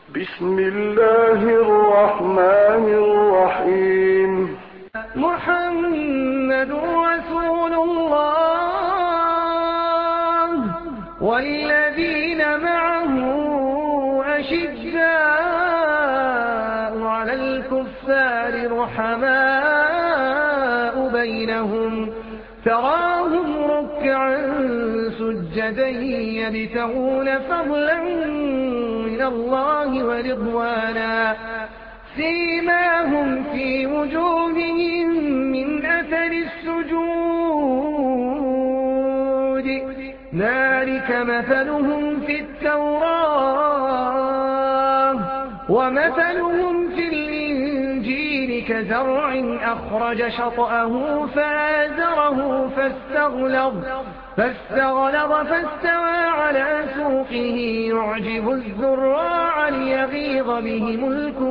بسم الله الرحمن الرحيم. محمد رسول الله والذين معه أشداء على الكفار رحماء بينهم تراهم ركعا سجدا يبتغون فضلا من الله ورضوانا سيماهم في وجوههم من أثر السجود ذلك مثلهم في التوراة ومثلهم في الإنجيل كزرع أخرج شطأه فآزره فاستغلظ فاستوى على سوقه يعجب الزراع ليغيظ بهم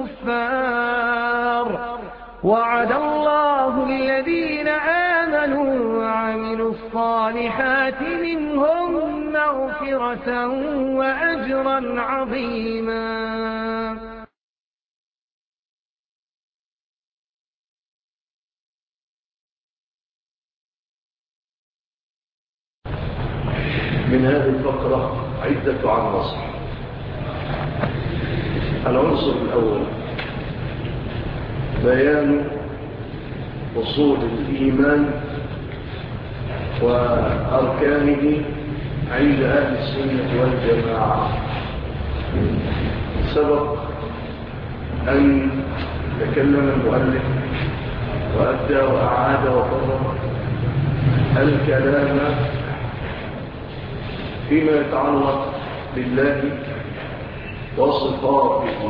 الكفار وعد الله الذين آمنوا وعملوا الصالحات منهم مغفرة وأجرا عظيما. من هذه الفقرة عدة عناصر. العنصر الأول بيان أصول الإيمان وأركانه عند أهل السنة والجماعة. سبق أن تكلم المؤلف وأبدأ وأعاد وفرق الكلام فيما يتعلق بالله وصفاته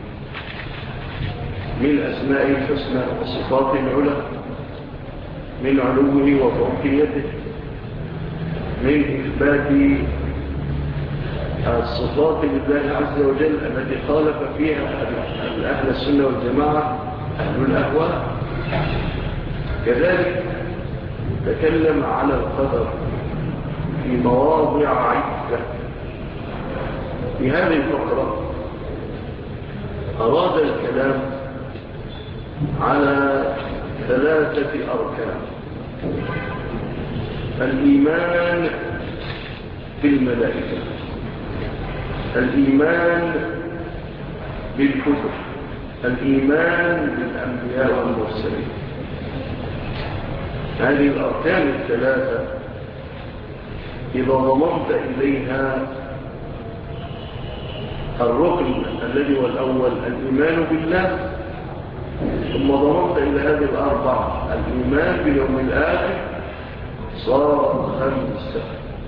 من أسماء الحسنى وصفات العلى، من علوه وفوقيته، من إثبات الصفات لله عز وجل التي خالف فيها أهل السنة والجماعة أهل الأهواء. كذلك تكلم على القدر في مواضع عدة. في هذه الفقرة أراد الكلام على ثلاثة أركان: الإيمان بالملائكة، الإيمان بالكتب، الإيمان بالأنبياء والمرسلين. هذه الأركان الثلاثة إذا ضممت إليها الركن الذي هو الأول الإيمان بالله، ثم ضممت إلى هذه الأربعة الإيمان باليوم الآخر، صار خمسة.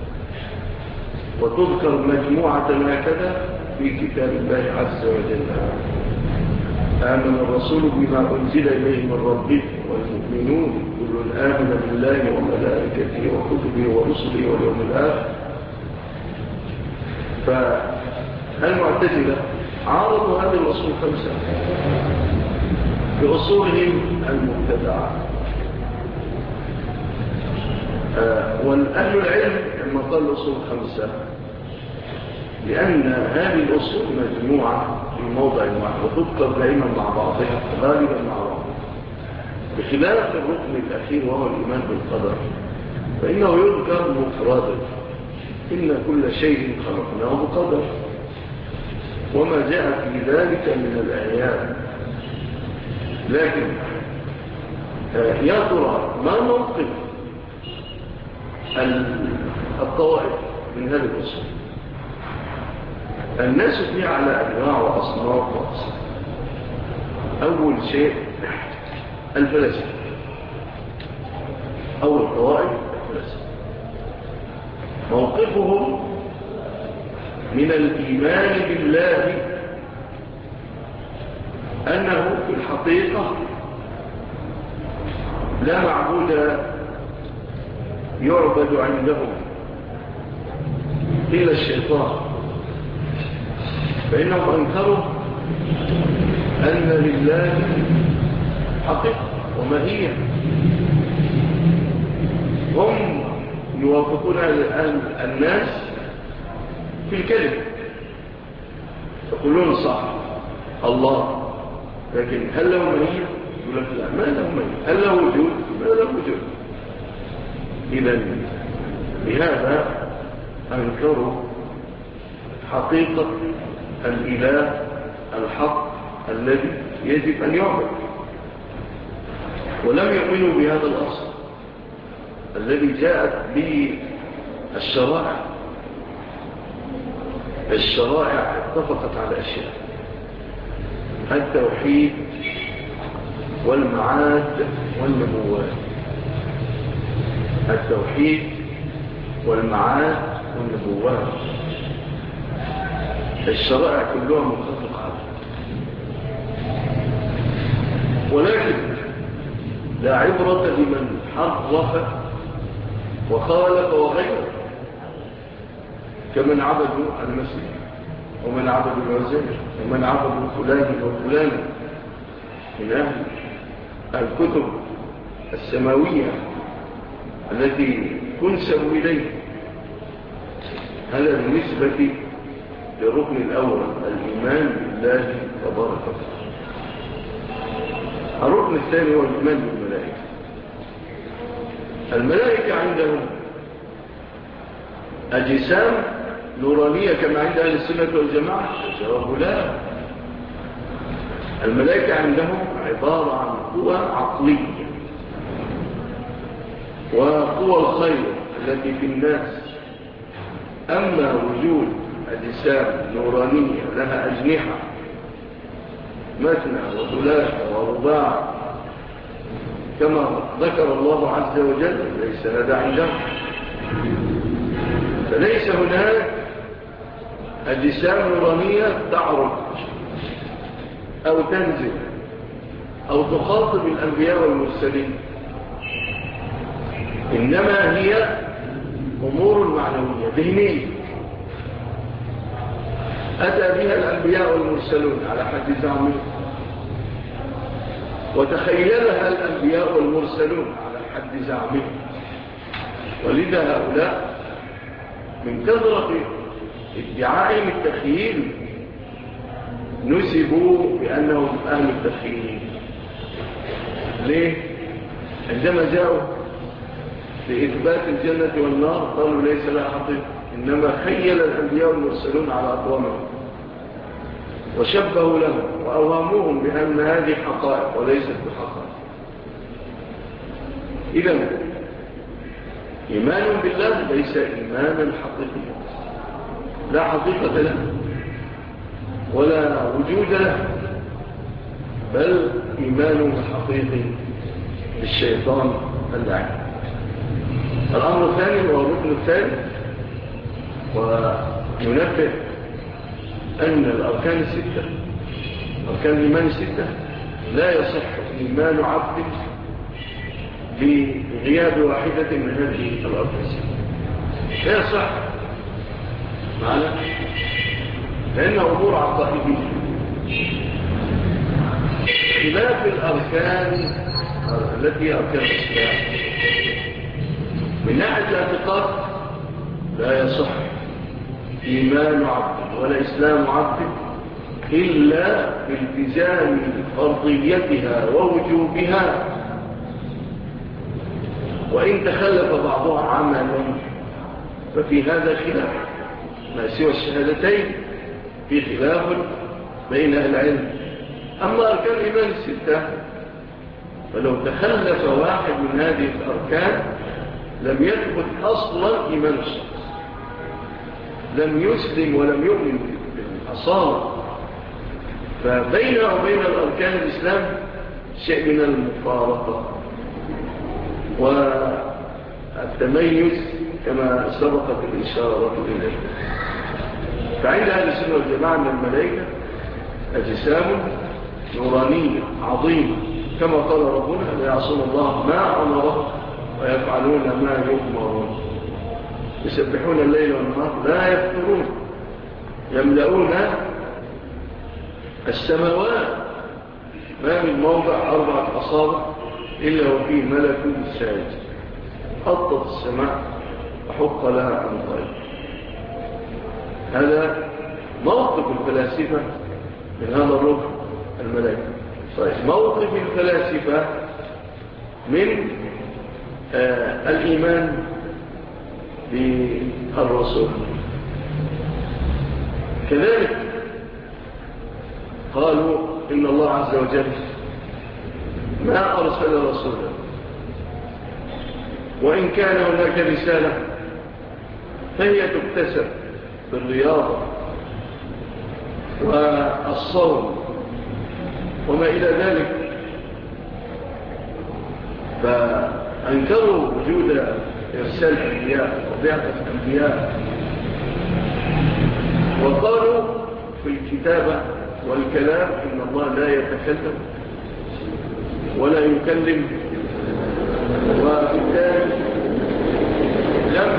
وتذكر مجموعة هكذا في كتاب الله عز وجل: آمن الرسول بما أنزل إليه من ربه والمؤمنون كل آمن بالله وملائكته وكتبه ورسله واليوم الآخر. فالمعتزلة عارضوا هذه الأصول الخمسة بأصولهم المبتدعة، والأهل العلم لما قال الأصول الخمسة لأن هذه الأصول مجموعة في موضع واحد وتذكر دائما مع بعضها غالبا مع بعض، بخلاف الركن الأخير وهو الإيمان بالقدر فإنه يذكر مفردا: إن كل شيء خلقناه بقدر، وما جاء في ذلك من الآيات. لكن يا ترى ما موقف الطوائف من هذه الأصول؟ الناس فيها على أنواع وأصناف وأصناف. أول شيء الفلاسفة، أول طوائف الفلاسفة موقفهم من الإيمان بالله أنه في الحقيقة لا معبود يعبد عندهم إلا الشيطان، فإنهم أنكروا أن لله حقيقة وماهية. هم يوافقون الناس في الكلمة، يقولون صح الله، لكن هل له مهية؟ يقول لك لا، ما له مهية. هل له وجود؟ ما له وجود. إذن بهذا أنكروا حقيقة الإله الحق الذي يجب أن يعبد، ولم يؤمنوا بهذا الأصل الذي جاءت به الشرائع. الشرائع اتفقت على أشياء: التوحيد والمعاد والنبوات. التوحيد والمعاد والنبوات، الشرائع كلها متفقة عليها. ولكن لا عبرة بمن حرف وخالف وغير، كمن عبدوا المسيح ومن عبدوا العزيز ومن عبدوا فلان وفلان من أهل الكتب السماوية التي تنسب إليه. هذا بالنسبة للركن الأول، الإيمان بالله تبارك وتعالى. الركن الثاني هو الإيمان بالملائكة. الملائكة عندهم أجسام نورانية كما عند أهل السنة والجماعة؟ الجواب لا. الملائكة عندهم عبارة عن قوى عقلية وقوى الخير التي في الناس. أما وجود أجسام نورانية لها أجنحة مثنى وثلاثة ورباع كما ذكر الله عز وجل، ليس هذا عندهم. فليس هناك أجسام نورانية تعرج أو تنزل أو تخاطب الأنبياء والمرسلين، إنما هي أمور معنوية ذهنية أتى بها الأنبياء والمرسلون على حد زعمهم، وتخيلها الأنبياء والمرسلون على حد زعمهم. ولذا هؤلاء من كثرة ادعائهم التخييل نسبوا بأنهم أهل التخييل. ليه؟ عندما جاءوا لإثبات الجنة والنار قالوا ليس لها حقيقة، إنما خيل الأنبياء والمرسلون على أقوامهم وشبهوا لهم وأوهموهم بأن هذه حقائق وليست بحقائق. إذن إيمان بالله ليس إيمانا حقيقيا، لا حقيقة له ولا وجود له، بل إيمان حقيقي بالشيطان اللعين. الأمر الثاني هو الركن الثالث، وننبه أن الأركان الستة، أركان الإيمان الستة، لا يصح إيمان عبد بغياب واحدة من هذه الأركان الستة، لا يصح معنا، لأنه أمور عقائدية خلاف الأركان التي أركان الإسلام. من ناحية الاعتقاد لا يصح إيمان عبد ولا إسلام عبد إلا بالتزام فرضيتها ووجوبها، وإن تخلف بعضها عملا ففي هذا خلاف. ما سوى الشهادتين في خلاف بين أهل العلم. أما أركان الإيمان الستة فلو تخلف واحد من هذه الأركان لم يثبت أصلا إيمان الشخص، لم يسلم ولم يؤمن بالأصالة. فبينه وبين الأركان الإسلام شيء من المفارقة والتميز كما سبقت الإشارة إليه. فعند أهل السنة والجماعة من الملائكة أجسام نورانية عظيمة، كما قال ربنا لا يعصون الله ما أمره ويفعلون ما يؤمرون، يسبحون الليل والنهار لا يفترون، يملؤون السماوات، ما من موضع 4 أصابع إلا وفيه ملك ساجد، أطت السماء وحق لها أن طيب. هذا موقف الفلاسفة من هذا الركن الملائكة. طيب موقف الفلاسفة من الإيمان بالرسول كذلك قالوا إن الله عز وجل ما أرسل رسولا، وإن كان هناك رسالة فهي تكتسب بالرياضة والصوم وما إلى ذلك. فأنكروا وجود إرسال الأنبياء وبعثة الأنبياء، وقالوا في الكتابة والكلام إن الله لا يتكلم ولا يكلم، وبالتالي لم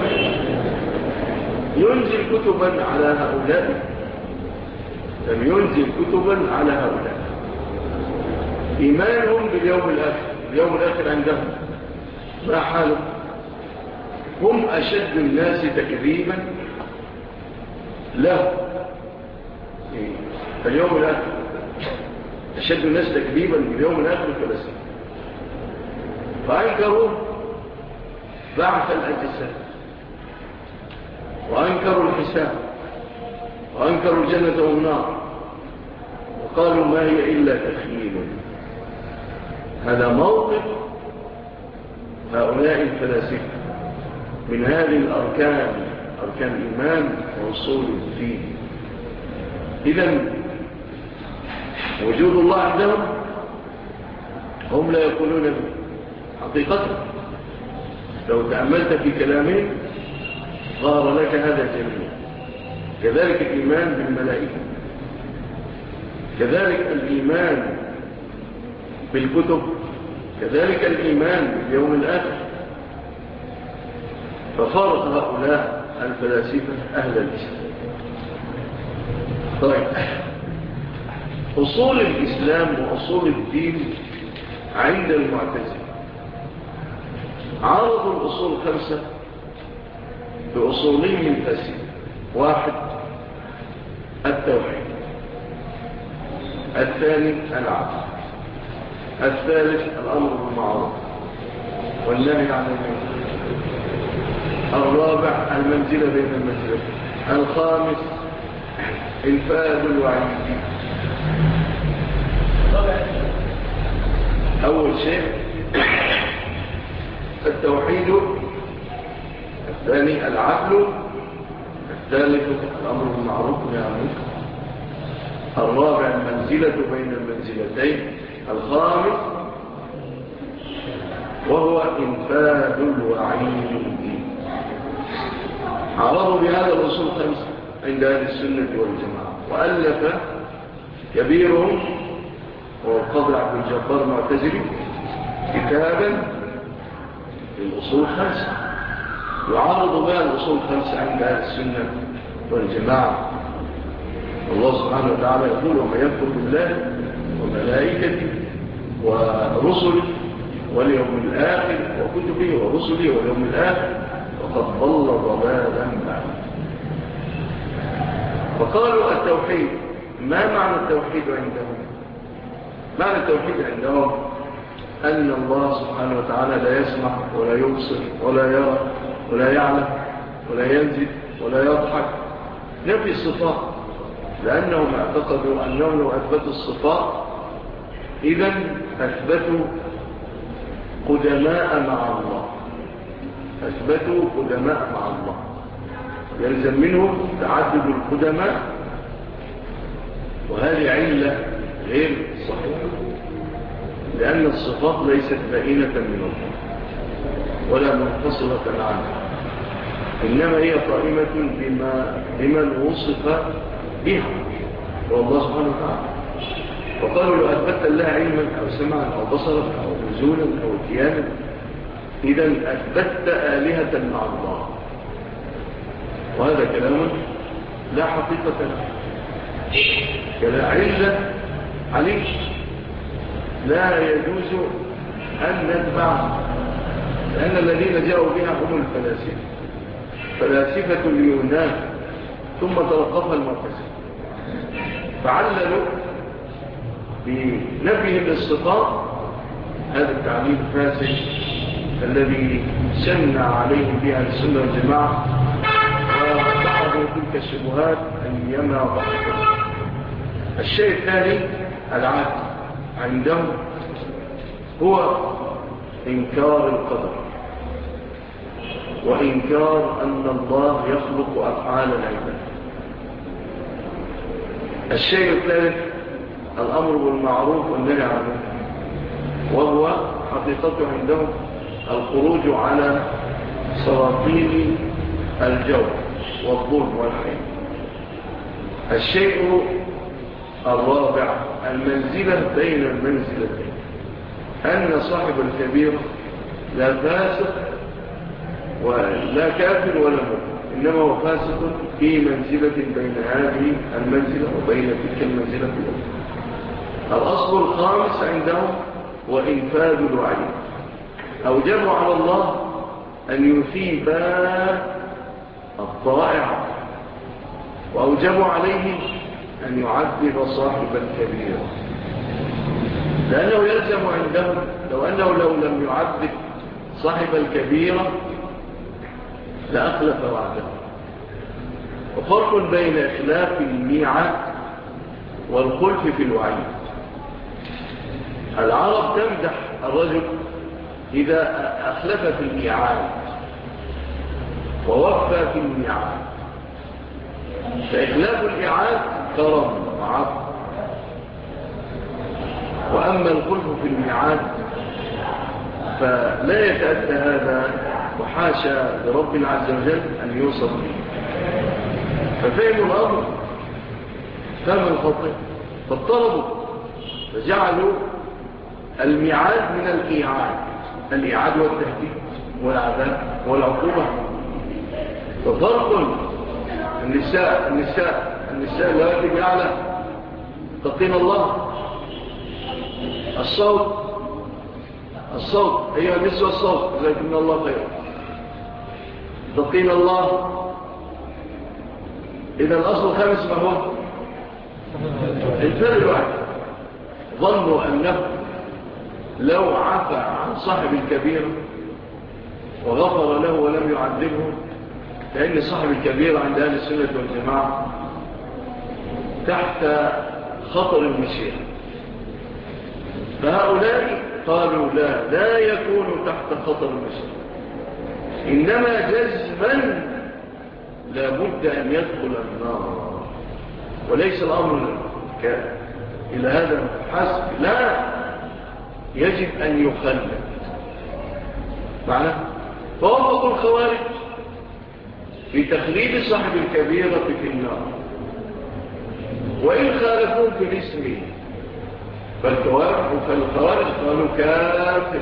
ينزل كتبا على هؤلاء، لم ينزل كتبا على هؤلاء. إيمانهم باليوم الآخر، اليوم الآخر عندهم ما حاله؟ هم أشد الناس تكذيبا له. اليوم الآخر أشد الناس تكذيبا باليوم الآخر الفلسفة، فأنكروا بعث الأجساد، وأنكروا الحساب، وأنكروا الجنة والنار، وقالوا ما هي إلا تخيل. هذا موقف هؤلاء الفلاسفة من هذه الأركان، أركان الإيمان وأصول الدين. إذن وجود الله عندهم هم لا يقولون به حقيقة. لو تأملت في كلامهم ظهر لك هذا جميع. كذلك الإيمان بالملائكة، كذلك الإيمان بالكتب، كذلك الإيمان باليوم الآخر. ففارق هؤلاء الفلاسفة أهل الإسلام. طيب أصول الإسلام وأصول الدين عند المعتزلة عارضوا الأصول 5 بأصولهم الفاسدة. 1 التوحيد، 2 العدل، 3 الأمر بالمعروف والنهي عن المنكر، 4 المنزلة بين المنزلة، 5 إنفاذ الوعيد. أول شيء التوحيد، 2 العدل، 3 الأمر بالمعروف والنهي عن المنكر، 4 المنزلة بين المنزلتين، 5 وهو إنفاذ الوعيد. عرضوا بهذا الأصول 5 عند أهل السنة والجماعة. وألف كبيرهم هو القاضي عبد الجبار المعتزلي كتابا للأصول 5 يعارض بها الأصول 5 عند أهل السنة والجماعة. الله سبحانه وتعالى يقول وما يكفر بالله وملائكته ورسله واليوم الآخر وكتبه ورسله واليوم الآخر وقد ضل ضلالا بعيدا. فقالوا التوحيد، ما معنى التوحيد عندهم؟ معنى التوحيد عندهم أن الله سبحانه وتعالى لا يسمع ولا يبصر ولا يرى ولا يعلم ولا ينزل ولا يضحك. نفي الصفات، لأنهم اعتقدوا أنهم لو أثبتوا الصفات إذن أثبتوا قدماء مع الله، أثبتوا قدماء مع الله، يلزم منهم تعدد القدماء، وهذه علة غير صحيحة، لأن الصفات ليست بائنة من الله ولا منفصلة عنه، إنما هي قائمة بمن وصف بها والله سبحانه وتعالى. وقالوا لو أثبت الله علما أو سمعا أو بصرا أو نزولا أو اتيانا إذن أثبت آلهة مع الله، وهذا كلام لا حقيقة له، كلا علة عليه لا يجوز أن نتبع، لأن الذين جاءوا بها هم الفلاسفة، فلاسفة اليونان ثم تلقفها المعتزلة فعللوا بنفيهم الصفات هذا التعليل الفاسد الذي سن عليهم بها السنة والجماعة، وبعضوا تلك الشبهات أن يمنع ضحكهم. الشيء الثاني العادي عندهم هو إنكار القدر وإنكار أن الله يخلق أفعال العباد. الشيء الثالث الأمر بالمعروف والنهي عن المنكر، وهو حقيقته عندهم الخروج على سلاطين الجور والظلم والحين. الشيء الرابع المنزلة بين المنزلتين، أن صاحب الكبيرة لا فاسق ولا كافر ولا مؤمن، إنما هو فاسق في منزلة بين هذه المنزلة وبين تلك المنزلة الأخرى. الأصل الخامس عندهم وإنفاذ الوعيد، أوجبوا على الله أن يثيب الطائع، وأوجبوا عليه أن يعذب صاحب الكبيرة، لأنه يلزم عندهم لو لم يعذب صاحب الكبيرة لأخلف وعده. وفرق بين إخلاف الميعاد والخلف في الوعيد. العرب تمدح الرجل إذا أخلف في الميعاد ووفى في الميعاد، فإخلاف الميعاد كرم وعفو، وأما الخلف في الميعاد فلا يتأتى هذا، وحاشا لرب عز وجل أن يوصف به. ففهموا الأمر فهم الخطئ، فاضطربوا فجعلوا الميعاد من الإيعاد والتهديد والعذاب والعقوبة. ففرق النساء اللواتي بأعلى تقين الله، الصوت أيها النسوة الصوت لكن الله خير تقين الله. إذا الأصل الخامس ما هو انفاذ الوعد. ظنوا أنه لو عفى عن صاحب الكبير وغفر له ولم يعذبه، لأن صاحب الكبير عند أهل السنة والجماعة تحت خطر المشيئة، فهؤلاء قالوا لا يكون تحت خطر المشيئة، إنما جزما لابد أن يدخل النار، وليس الأمر إلى هذا حسب، لا يجب أن يخلد معنى. فوافقوا الخوارج في تخليد صاحب الكبيرة في النار، وإن خالفوا في الاسم فالخوارج قالوا كافر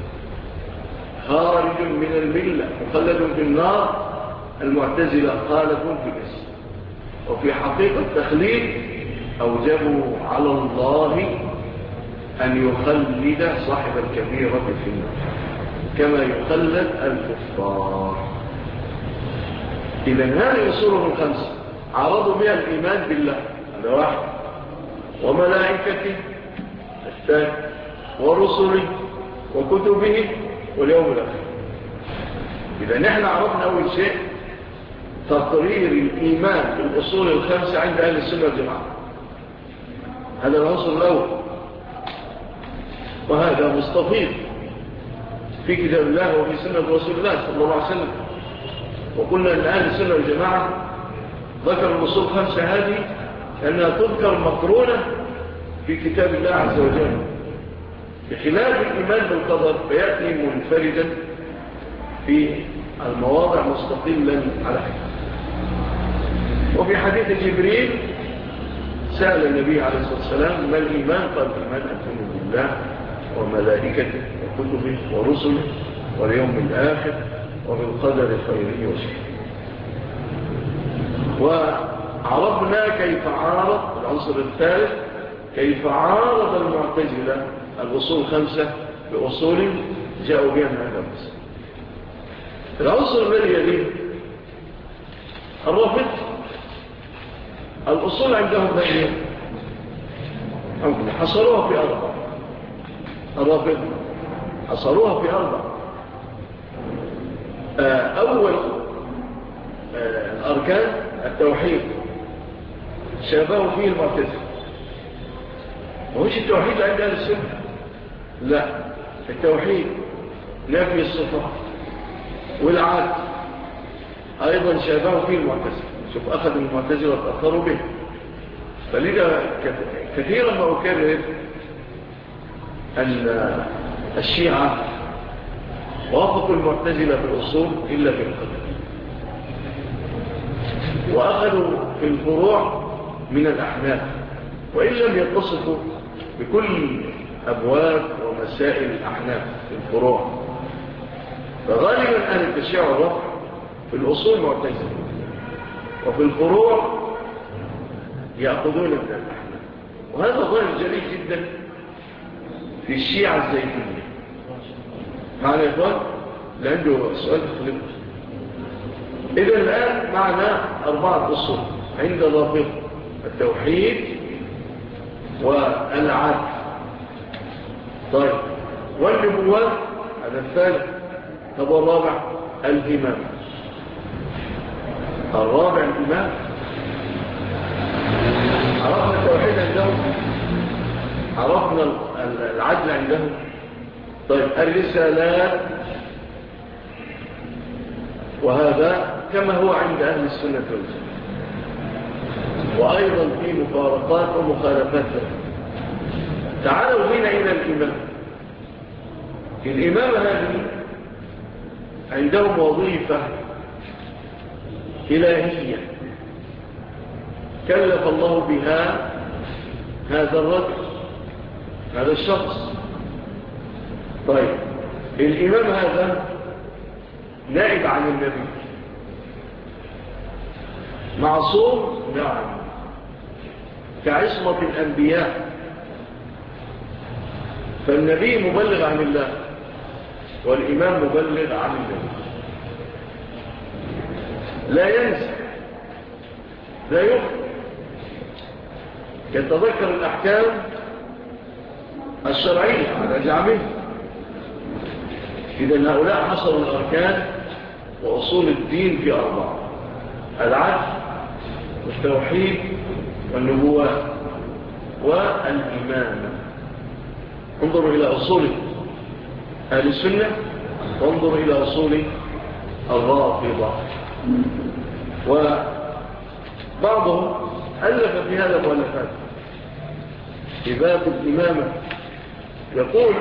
خارج من الملة مخلد في النار. المعتزلة خالفوا في الاسم، وفي حقيقة التخليد أوجبوا على الله أن يخلد صاحب الكبيرة في النار كما يخلد الكفار. إذن هذه أصولهم الخمسة عرضوا بها الإيمان بالله هذا واحد، وملائكته الثاني، ورسله وكتبه واليوم الآخر. إذا نحن عرضنا أول شيء تقرير الإيمان بالأصول الخمسة عند أهل السنة والجماعة، هذا العنصر الأول، وهذا مستفيض في كتاب الله وفي سنة رسول الله صلى الله عليه وسلم. وقلنا أن أهل السنة والجماعة ذكر الأصول الخمسة هذه أنها تذكر مقرونة في كتاب الله عز وجل، بخلاف الإيمان بالقدر فيأتي منفردا في المواضع مستقلا على حكم. وفي حديث جبريل سأل النبي عليه الصلاة والسلام ما الإيمان؟ قال الإيمان أن تؤمن بالله وملائكته وكتبه ورسله واليوم الآخر وبالقدر خيره وشره. وعرفنا كيف عارض العنصر الثالث، كيف عارض المعتزلة الأصول الخمسة بأصول جاءوا بها من هذا المسألة. العنصر الذي يليه الرافض، الأصول عندهم هي حصروها في 4. الرافضة حصروها في 4. أول الأركان التوحيد شابهوا فيه المعتزلة. ومش التوحيد عند أهل السنة، لا، التوحيد نفي الصفات والعدل أيضا شابهوا فيه المعتزلة. شوف أخذ المعتزلة وتأخروا به. فلذا كثيرا ما أكرر أن الشيعة وافقوا المعتزلة في الأصول إلا في القدر، وأخذوا في الفروع من الأحناف، وإن لم يتصفوا بكل أبواب ومسائل الأحناف في الفروع. فغالبا أهل التشيع والرفع في الأصول معتزلة، وفي الفروع يأخذون من الأحناف. وهذا ظاهر جليل جدا في الشيعة الزيتونية. معنا يا إخوان؟ لعنده سؤال تخلق. إذا الآن معنا 4 أصول عند الرافضة: التوحيد والعدل. طيب، والنبوات هذا الثالث. طب والرابع الإمام. الرابع الإمام. عرفنا التوحيد عندهم، عرفنا العدل عندهم. طيب، الرسالات، وهذا كما هو عند أهل السنة والجماعة، وأيضا في مفارقات ومخالفات. تعالوا بنا إلى الإمام. الإمام هذه عندهم وظيفة إلهية كلف الله بها هذا الرجل، هذا الشخص. طيب، الإمام هذا نائب عن النبي، معصوم، نعم، كعصمة الأنبياء. فالنبي مبلغ عن الله، والإمام مبلغ عن النبي. لا ينسى، لا يخطئ، يتذكر الأحكام الشرعية على زعمه. إذن هؤلاء حصروا الأركان وأصول الدين في 4: العدل والتوحيد والنبوات والإمامة. انظروا إلى أصول أهل السنة، وانظروا إلى أصول الرافضة. وبعضهم ألف في هذا مؤلفات في باب الإمامة، يقول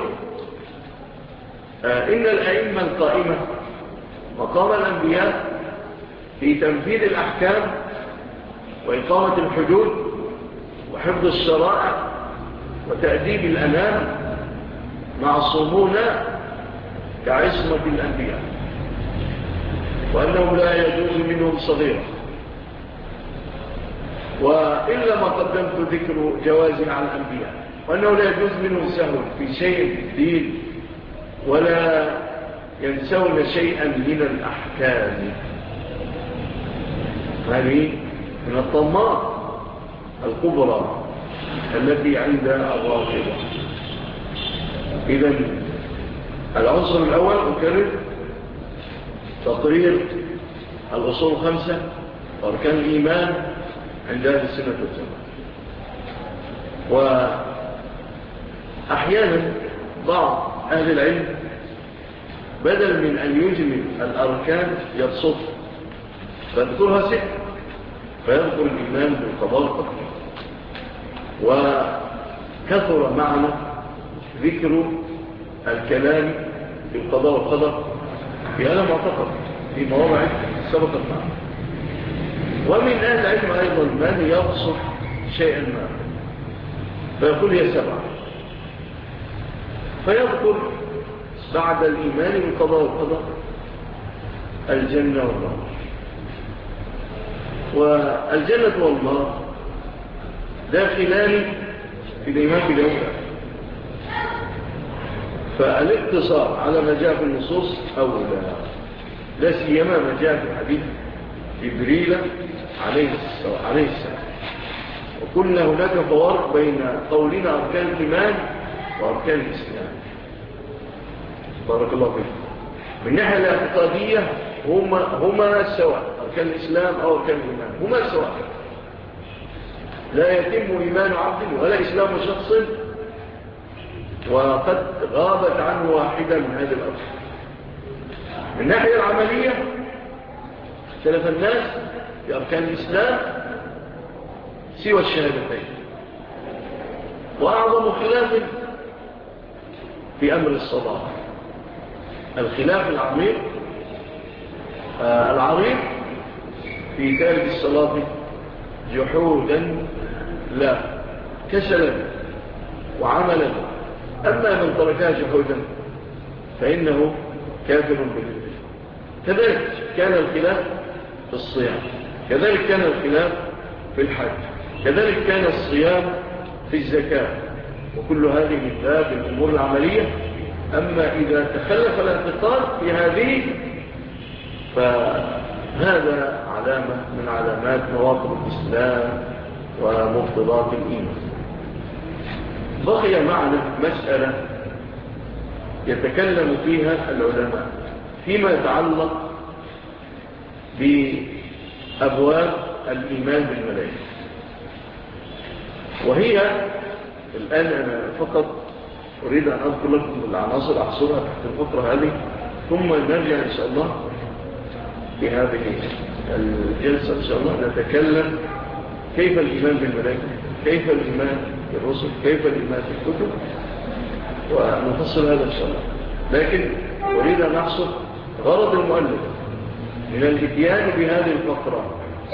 إن الأئمة القائمة مقام الأنبياء في تنفيذ الأحكام وإقامة الحدود وحفظ الشرائع وتأديب الأنام معصومون كعصمة الأنبياء، وأنهم لا يجوز منهم صغيرة. وإلا ما قدمت ذكر جواز على الأنبياء، وأنه لا يجوز منهم سهو في شيء في الدين، ولا ينسون شيئا من الأحكام. هذه من الطمات الكبرى التي عند الرافضة. إذن العنصر الأول أكرر: تقرير الأصول 5 وأركان الإيمان عند أهل السنة والجماعة. وأحيانا بعض أهل العلم بدل من أن يجمل الأركان يبسط، فيذكرها 6، فيذكر الإيمان بالقضاء والقدر. وكثر معنا ذكر الكلام بالقضاء والقدر في هذا المعتقد في مواضع سبقت معنا. ومن أهل العلم أيضا من يبسط شيئا ما، فيقول هي 7، فيذكر بعد الإيمان بالقضاء والقدر الجنة والنار. والجنة والنار داخلان في الإيمان باليوم الآخر. فالاقتصار على ما جاء في النصوص أولى، لا سيما ما جاء في حديث جبريل عليه السلام. وقلنا هناك فوارق بين قولنا أركان الإيمان وأركان الإسلام. بارك الله فيك. من الناحية الاعتقادية هما سواء، أركان الإسلام أو أركان الإيمان هما سواء. لا يتم إيمان عبد ولا إسلام شخص وقد غابت عنه واحدة من هذه الأركان. من الناحية العملية اختلف الناس في أركان الإسلام سوى الشهادتين، وأعظم خلاف في أمر الصلاة. الخلاف العميق العريض في تارك الصلاة جحودا لا كسلا وعملا. أما من تركها جحودا فإنه كافر بالله. كذلك كان الخلاف في الصيام، كذلك كان الخلاف في الحج، كذلك كان الصيام في الزكاة، وكل هذه من باب الأمور العملية. أما إذا تخلف الاعتقاد في هذه فهذا علامة من علامات نواقض الإسلام ومبطلات الإيمان. بقي معنا مسألة يتكلم فيها العلماء فيما يتعلق بأبواب الإيمان بالملائكة، وهي الآن أنا فقط أريد أن أذكر لكم العناصر أحصرها تحت الفقرة هذه، ثم نرجع إن شاء الله في هذه الجلسة إن شاء الله نتكلم كيف الإيمان بالملائكة، كيف الإيمان بالرسل، كيف الإيمان بالكتب، ونفصل هذا إن شاء الله. لكن أريد أن أحصر غرض المؤلف من الاتيان بهذه الفقرة.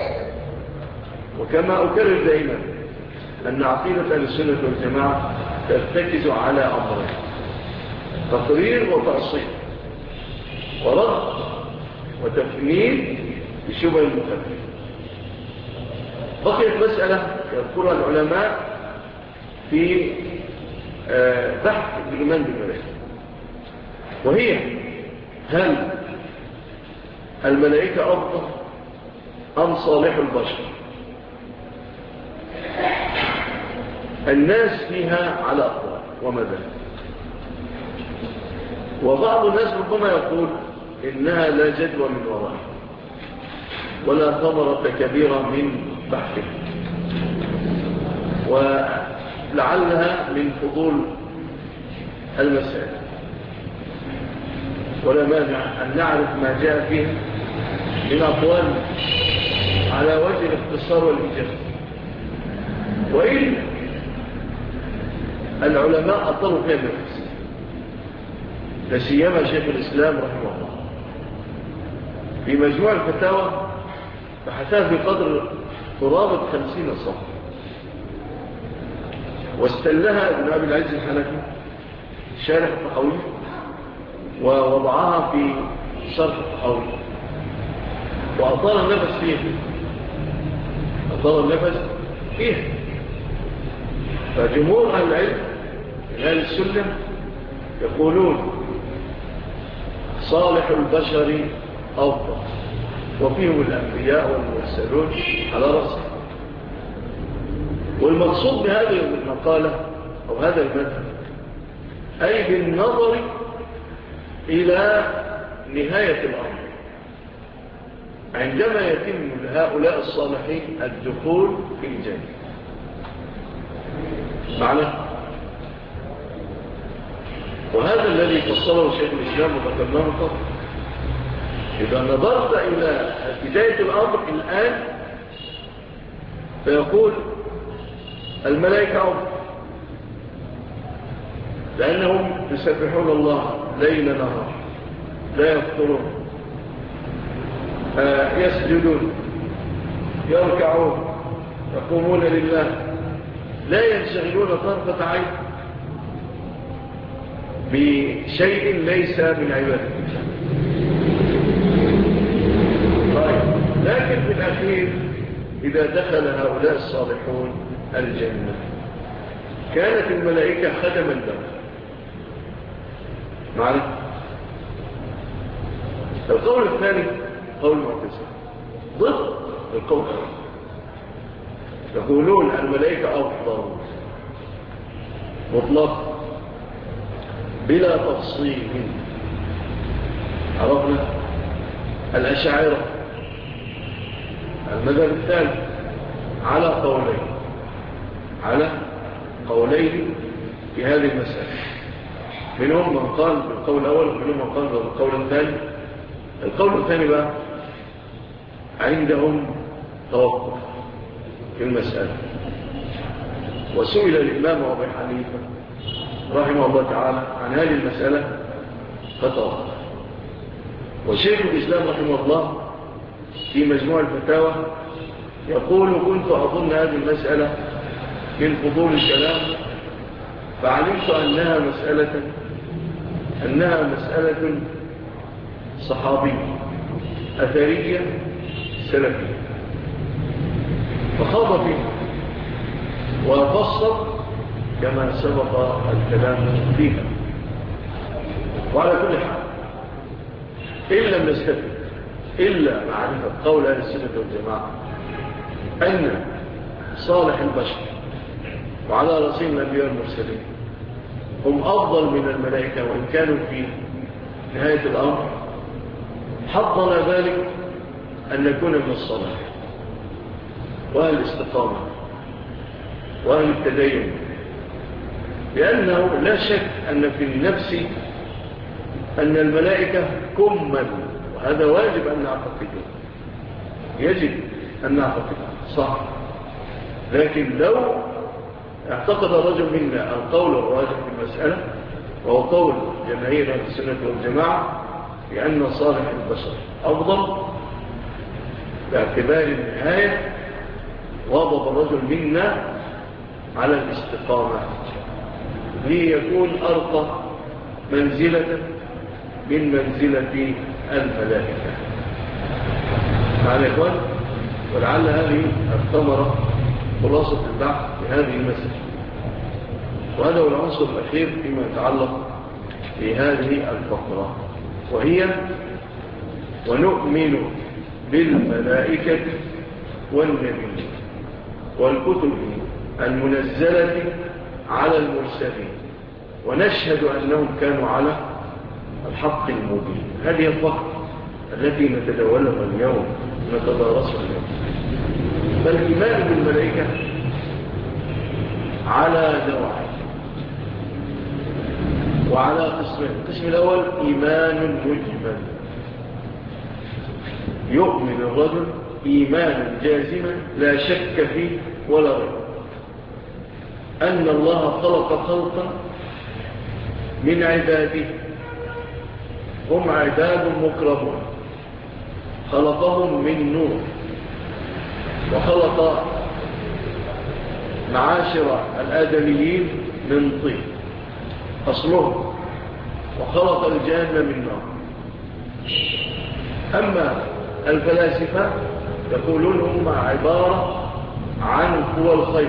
وكما أكرر دائما أن عقيدة أهل السنة والجماعة ترتكز على أمرين: تقرير وتأصيل، ورد وتفنيد بشبه المخالفين. بقيت مسألة يذكرها العلماء في بحث الإيمان بالملائكة، وهي: هل الملائكة أفضل أم صالح البشر؟ الناس فيها على أقوال ومدى، وبعض الناس ربما يقول إنها لا جدوى من ورائها ولا ثمرة كبيرة من بحثها، ولعلها من فضول المسائل، ولا مانع أن نعرف ما جاء فيه من أقوال على وجه الاختصار والإجابة. وإن العلماء أطلوا فيها النفس، لسيما شيخ الإسلام رحمه الله في مجموع الفتاوى بحثها في قدر قرابة 50 صفحة، واستلها ابن أبي العز الحنفي شارح الطحاوي ووضعها في شرح الطحاوي، وأطال النفس فيه. فجمهور أهل العلم من أهل السنة يقولون صالح البشر أفضل، وفيهم الأنبياء والمرسلون على رأسه. والمقصود بهذه المقالة أو هذا المذهب أي بالنظر إلى نهاية الأمر، عندما يتم لهؤلاء الصالحين الدخول في الجنة. معنى وهذا الذي فصله شيخ الإسلام وذكرناه قبل. إذا نظرت إلى بداية الأمر الآن فيقول الملائكة أفضل، لأنهم يسبحون الله ليل نهار لا يفطرون، يسجدون، يركعون، يقومون لله، لا ينشغلون طرفة عين بشيء ليس من عبادة الله. طيب، لكن في الأخير إذا دخل هؤلاء الصالحون الجنة كانت الملائكة خدما لهم. معنى القول الثاني قول المعتزلة ضد القول. يقولون الملائكة أفضل مطلق بلا تفصيل. عرفنا الأشاعرة المذهب الثالث على قولين في هذه المسألة. منهم من قال بالقول الأول ومنهم من قال بالقول الثاني. القول الثاني بقى عندهم توقف في المسألة. وسئل الإمام أبي حنيفة رحمه الله تعالى عن هذه المسألة فتوقف. وشيخ الإسلام رحمه الله في مجموع الفتاوى يقول كنت أظن هذه المسألة من فضول الكلام فعلمت أنها مسألة صحابية أثرية سلفية، فخاض فيه وفصل كما سبق الكلام فيها. وعلى كل حال إن لم نستفد إلا معرفة قول أهل السنة والجماعة أن صالح البشر وعلى رأسهم الأنبياء المرسلين هم أفضل من الملائكة وإن كانوا في نهاية الأمر، حظنا ذلك أن نكون من الصلاح وأهل الاستقامة وأهل التدين، لأنه لا شك أن في النفس أن الملائكة كمل، وهذا واجب أن نعتقده، يجب أن نعتقده صح. لكن لو اعتقد الرجل منا القول الراجح في المسألة وهو قول جماهير أهل السنة والجماعة بأن صالح البشر أفضل باعتبار النهاية، وضب الرجل منا على الاستقامة ليكون أرقى منزلة من منزلة الملائكة. معنى إخوان، ولعل هذه الثمرة خلاصة البحث في هذه المسألة. وهذا هو العنصر الأخير فيما يتعلق في هذه الفقرة، وهي ونؤمن بالملائكة والنبي والكتب المنزلة على المرسلين ونشهد أنهم كانوا على الحق المبين. هذه الفقرة التي نتداولها اليوم نتدارسها اليوم. فالإيمان بالملائكة على نوعين وعلى قسمين. القسم الأول إيمان مجمل، يؤمن الرجل إيمانا جازما لا شك فيه ولا ريب أن الله خلق خلقا من عباده هم عباد مكرمون، خلقهم من نور، وخلق معاشر الآدميين من طين أصلهم، وخلق الجنة من نار. أما الفلاسفة يقولون هم عبارة عن قوى الخير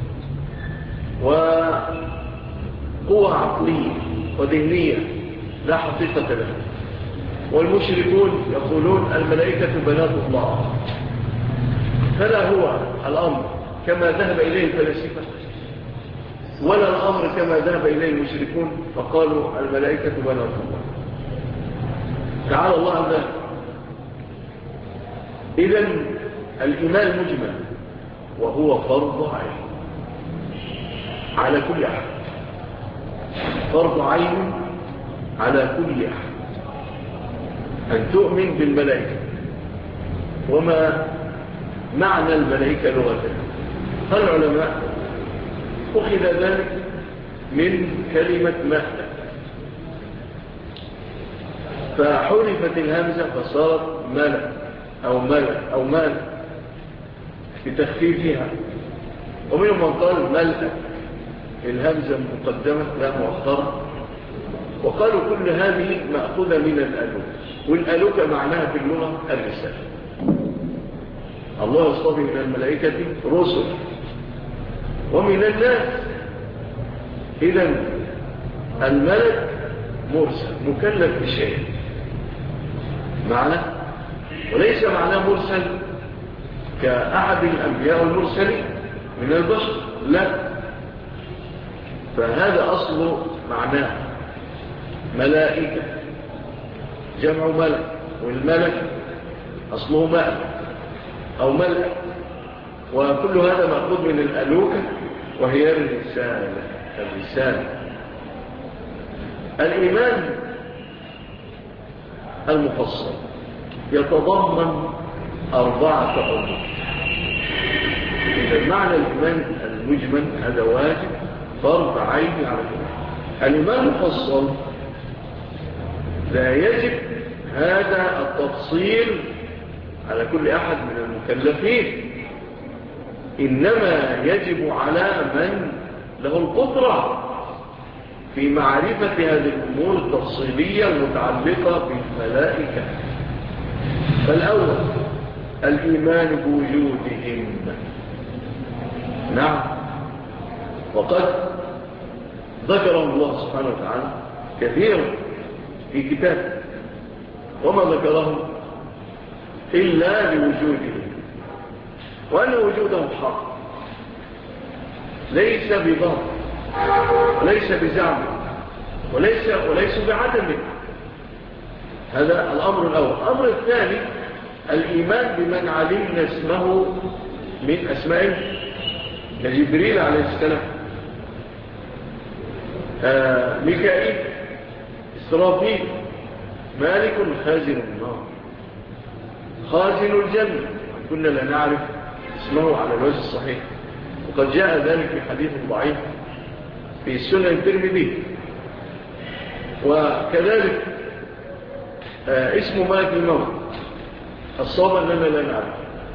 وقوى عقلية وذهنية لا حقيقة لها. والمشركون يقولون الملائكة بنات الله. فلا هو الأمر كما ذهب إليه الفلاسفة ولا الأمر كما ذهب إليه المشركون فقالوا الملائكة بنات الله. تعالى الله عن ذلك. إذن الإيمان مجمل وهو فرض عين على كل أحد، فرض عين على كل أحد أن تؤمن بالملائكة. وما معنى الملائكة لغة؟ العلماء أخذ ذلك من كلمة مهدة، فحرفت الهمزة فصارت ملك أو مال بتخفيفها. ومنهم من قال ملأ الهمزة مقدمة لا مؤخرة، وقالوا كل هذه مأخوذة من الألوك، والألوك معناها في اللغة الرسالة. الله يصطفي من الملائكة رسل ومن الناس. إذن الملك مرسل مكلف بشيء معنى، وليس معناه مرسل كأحد الأنبياء والمرسلين، من البشر؟ لا. فهذا أصل معناه ملائكة، جمع ملك، والملك أصله ملك أو ملك، وكل هذا مأخوذ من الألوكة وهي الرسالة. الإيمان المفصل يتضمن 4 أمور. إذا معنى الإيمان المجمل هذا واجب فرض عين على الإيمان. الإيمان المفصل لا يجب هذا التفصيل على كل أحد من المكلفين، إنما يجب على من له القدرة في معرفة هذه الأمور التفصيلية المتعلقة بالملائكة. فالأول الإيمان بوجودهم. نعم، وقد ذكرهم الله سبحانه وتعالى كثيرا في كتابه، وما ذكرهم إلا لوجودهم، وأن وجودهم حق ليس بضرب وليس بزعم وليس بعدم. هذا الأمر الأول. الأمر الثاني الإيمان بمن علمنا اسمه من أسمائه جبريل عليه السلام، ميكائيل، إسرافيل، مالك خازن النار، خازن الجنة، كنا لا نعرف اسمه على الوجه الصحيح، وقد جاء ذلك في حديث ضعيف في سنن الترمذي. وكذلك اسم مالك الموت، الصواب أننا لا نعرف،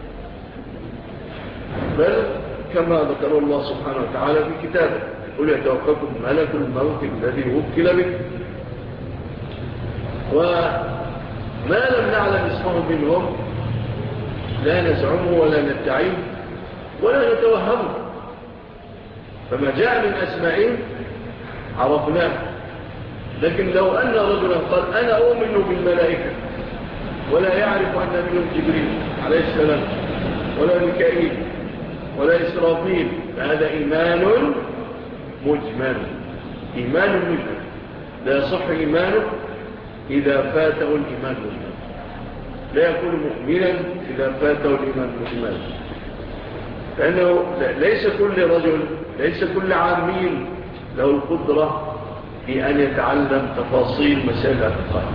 بل كما ذكر الله سبحانه وتعالى في كتابه: قل يتوفاكم ملك الموت الذي وكل به. وما لم نعلم اسمه منهم لا نزعمه ولا نتعيه ولا نتوهمه، فما جاء من أسمائهم عرفناه. لكن لو أن رجلا قال أنا أؤمن بالملائكة ولا يعرف أن منهم جبريل عليه السلام ولا ميكائيل ولا إسرافيل، فهذا إيمان مجمل. لا يصح إيمانه إذا فاته الإيمان مجمل، لا يكون مؤمنا إذا فاته الإيمان مجمل، لأنه ليس كل رجل، ليس كل عامل له القدرة في أن يتعلم تفاصيل مسائل الاعتقاد.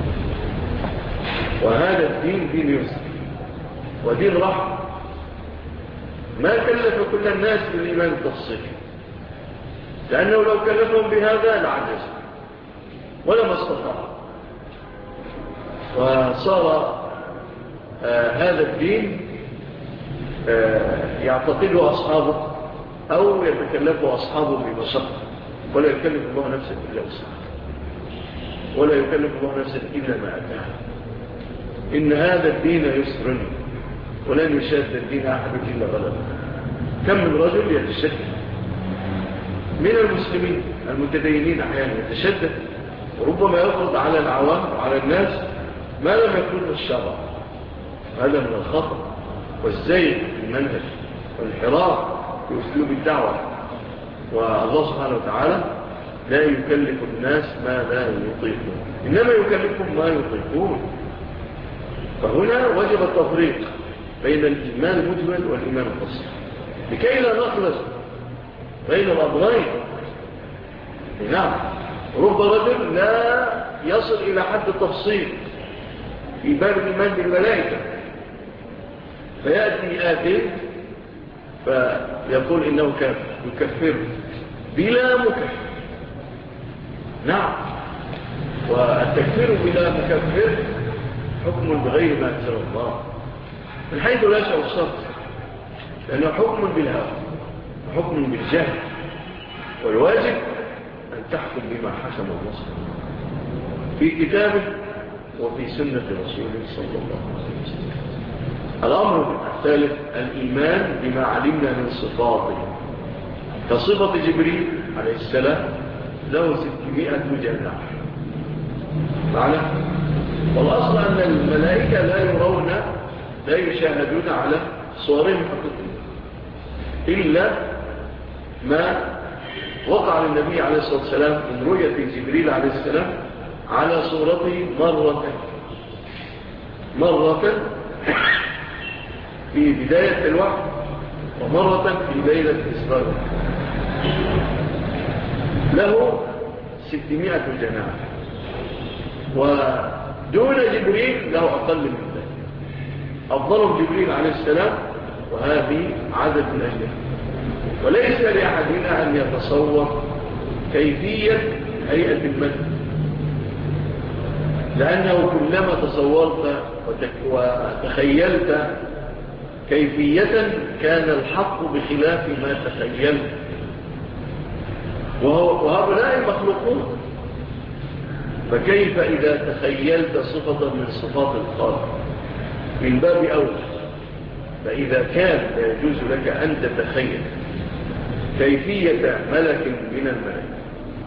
وهذا الدين دين يسر ودين رحمة، ما كلف كل الناس بالإيمان التفصيلي، لأنه لو كلفهم بهذا لعجز ولا ما استطاع. وصار هذا الدين يعتقده أصحابه أو يتكلفه أصحابه بمشقة، ولا يكلف الله نفسا إلا وسعها، ولا يكلف الله نفسا إلا ما أتاها. إن هذا الدين يسر ولن يشاد الدين أحد إلا غلبه. كم من رجل يتشدد من المسلمين المتدينين أحيانا يتشدد، وربما يفرض على العوام وعلى الناس ما لم يكن الشرع. هذا من الخطأ والزيغ في المنهج والانحراف في أسلوب الدعوة. والله سبحانه وتعالى لا يكلف الناس ما لا يطيقون، إنما يكلفهم ما يطيقون. فهنا وجب التفريق بين الإيمان المجمل والإيمان الخاص لكي لا نخلص بين الأمرين. نعم، رب رجل لا يصل إلى حد التفصيل في باب الإيمان بالملائكة، فيأتي آتي فيقول إنه كافر، يكفر بلا مكفر. نعم، والتكفير بلا مكفر حكم بغير ما أنزل الله من حيث لا يشعر الشرط، لأنه حكم بالهوى، حكم بالجهل، والواجب أن تحكم بما حكم الله في كتابه وفي سنة رسوله صلى الله عليه وسلم. الأمر الثالث الإيمان بما علمنا من صفاته، كصفة جبريل عليه السلام له 600 مجنح معنى. والأصل أن الملائكة لا يرون، لا يشاهدون على صورهم حقيقية، إلا ما وقع للنبي عليه الصلاة والسلام من رؤية جبريل عليه السلام على صورته مرة في بداية الوحي ومرة في ليلة الإسراء. له 600 جناح، ودون جبريل له أقل من ذلك. أفضلهم جبريل عليه السلام، وهذه عدد من أجله. وليس لأحدنا أن يتصور كيفية هيئة المد، لأنه كلما تصورت وتخيلت كيفية كان الحق بخلاف ما تخيلت. وهؤلاء مخلوقون، فكيف إذا تخيلت صفة من صفات الخالق من باب أول؟ فإذا كان لا يجوز لك أن تتخيل كيفية ملك من الملك